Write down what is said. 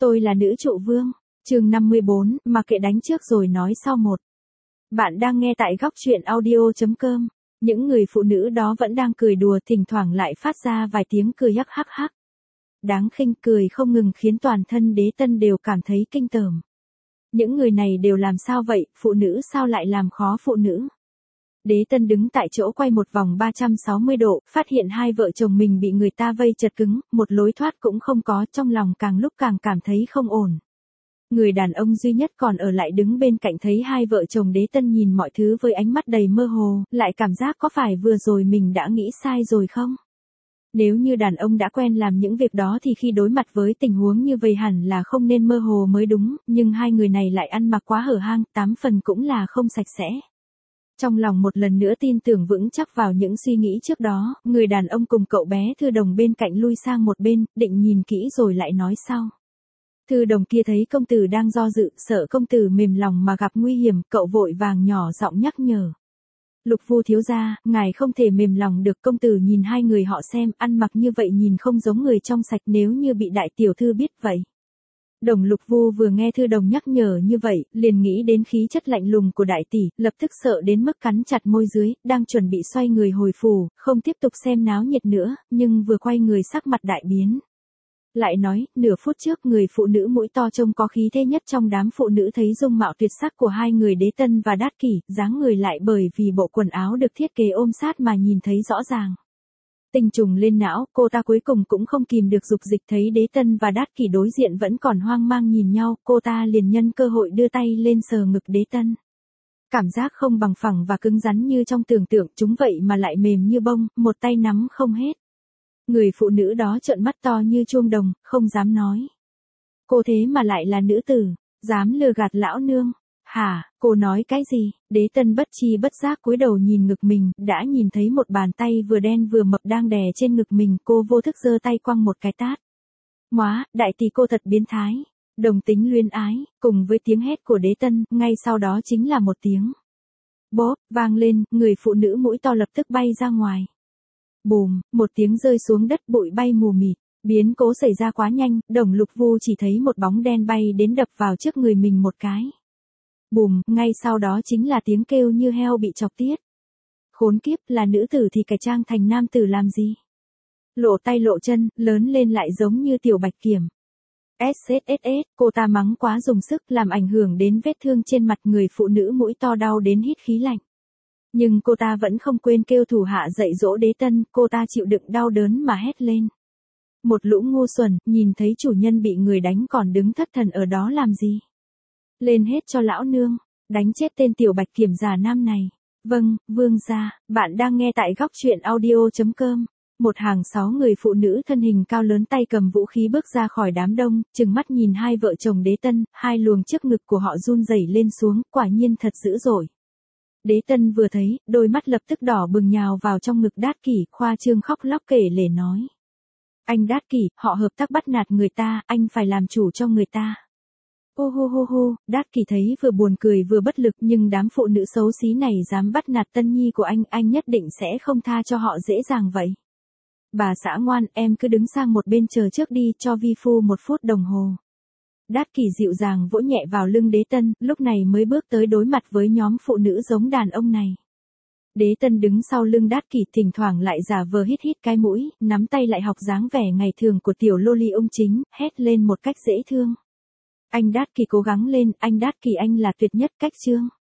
Tôi là nữ trụ vương. Chương 54, mà kệ đánh trước rồi nói sau một. Bạn đang nghe tại góc truyện audio.com. Những người phụ nữ đó vẫn đang cười đùa, thỉnh thoảng lại phát ra vài tiếng cười hắc hắc hắc. Đáng khinh, cười không ngừng khiến toàn thân Đế Tân đều cảm thấy kinh tởm. Những người này đều làm sao vậy, phụ nữ sao lại làm khó phụ nữ? Đế Tân đứng tại chỗ quay một vòng 360 độ, phát hiện hai vợ chồng mình bị người ta vây chật cứng, một lối thoát cũng không có, trong lòng càng lúc càng cảm thấy không ổn. Người đàn ông duy nhất còn ở lại đứng bên cạnh thấy hai vợ chồng Đế Tân nhìn mọi thứ với ánh mắt đầy mơ hồ, lại cảm giác có phải vừa rồi mình đã nghĩ sai rồi không? Nếu như đàn ông đã quen làm những việc đó thì khi đối mặt với tình huống như vậy hẳn là không nên mơ hồ mới đúng, nhưng hai người này lại ăn mặc quá hở hang, 8 phần cũng là không sạch sẽ. Trong lòng một lần nữa tin tưởng vững chắc vào những suy nghĩ trước đó, người đàn ông cùng cậu bé Thư Đồng bên cạnh lui sang một bên, định nhìn kỹ rồi lại nói sau. Thư Đồng kia thấy công tử đang do dự, sợ công tử mềm lòng mà gặp nguy hiểm, cậu vội vàng nhỏ giọng nhắc nhở. Lục Vu thiếu gia, ngài không thể mềm lòng được, công tử nhìn hai người họ xem, ăn mặc như vậy nhìn không giống người trong sạch, nếu như bị đại tiểu thư biết vậy. Đồng Lục Vu vừa nghe Thư Đồng nhắc nhở như vậy, liền nghĩ đến khí chất lạnh lùng của đại tỷ, lập tức sợ đến mức cắn chặt môi dưới, đang chuẩn bị xoay người hồi phủ, không tiếp tục xem náo nhiệt nữa, nhưng vừa quay người sắc mặt đại biến. Lại nói, nửa phút trước người phụ nữ mũi to trông có khí thế nhất trong đám phụ nữ thấy dung mạo tuyệt sắc của hai người Đế Tân và Đát Kỷ, dáng người lại bởi vì bộ quần áo được thiết kế ôm sát mà nhìn thấy rõ ràng. Tình trùng lên não, cô ta cuối cùng cũng không kìm được dục dịch, thấy Đế Tân và Đát Kỷ đối diện vẫn còn hoang mang nhìn nhau, cô ta liền nhân cơ hội đưa tay lên sờ ngực Đế Tân. Cảm giác không bằng phẳng và cứng rắn như trong tưởng tượng, chúng vậy mà lại mềm như bông, một tay nắm không hết. Người phụ nữ đó trợn mắt to như chuông đồng, không dám nói. Cô thế mà lại là nữ tử, dám lừa gạt lão nương. Hả, cô nói cái gì? Đế Tân bất chi bất giác cúi đầu nhìn ngực mình, đã nhìn thấy một bàn tay vừa đen vừa mập đang đè trên ngực mình, cô vô thức giơ tay quăng một cái tát. Móa, đại tỷ cô thật biến thái. Đồng tính luyến ái, cùng với tiếng hét của Đế Tân, ngay sau đó chính là một tiếng bóp, vang lên, người phụ nữ mũi to lập tức bay ra ngoài. Bùm, một tiếng rơi xuống đất, bụi bay mù mịt. Biến cố xảy ra quá nhanh, Đồng Lục Vu chỉ thấy một bóng đen bay đến đập vào trước người mình một cái. Bùm, ngay sau đó chính là tiếng kêu như heo bị chọc tiết. Khốn kiếp, là nữ tử thì cải trang thành nam tử làm gì? Lộ tay lộ chân, lớn lên lại giống như tiểu bạch kiểm. SSSS, cô ta mắng quá dùng sức làm ảnh hưởng đến vết thương trên mặt, người phụ nữ mũi to đau đến hít khí lạnh. Nhưng cô ta vẫn không quên kêu thủ hạ dạy dỗ Đế Tân, cô ta chịu đựng đau đớn mà hét lên. Một lũ ngu xuẩn, nhìn thấy chủ nhân bị người đánh còn đứng thất thần ở đó làm gì? Lên hết cho lão nương, đánh chết tên tiểu bạch kiểm già nam này. Vâng, vương gia, bạn đang nghe tại góc truyện audio.com. Một hàng 6 người phụ nữ thân hình cao lớn tay cầm vũ khí bước ra khỏi đám đông, trừng mắt nhìn hai vợ chồng Đế Tân, hai luồng trước ngực của họ run rẩy lên xuống, quả nhiên thật dữ dội. Đế Tân vừa thấy, đôi mắt lập tức đỏ bừng nhào vào trong ngực Đát Kỷ, khoa trương khóc lóc kể lể nói. Anh Đát Kỷ, họ hợp tác bắt nạt người ta, anh phải làm chủ cho người ta. Ô hô hô hô, Đát Kỷ thấy vừa buồn cười vừa bất lực, nhưng đám phụ nữ xấu xí này dám bắt nạt tân nhi của anh nhất định sẽ không tha cho họ dễ dàng vậy. Bà xã ngoan, em cứ đứng sang một bên chờ trước đi, cho vi phu 1 phút đồng hồ. Đát Kỷ dịu dàng vỗ nhẹ vào lưng Đế Tân, lúc này mới bước tới đối mặt với nhóm phụ nữ giống đàn ông này. Đế Tân đứng sau lưng Đát Kỷ, thỉnh thoảng lại giả vờ hít hít cái mũi, nắm tay lại học dáng vẻ ngày thường của tiểu lô ly ông chính, hét lên một cách dễ thương. Anh Đát Kỷ cố gắng lên, anh Đát Kỷ anh là tuyệt nhất cách chương.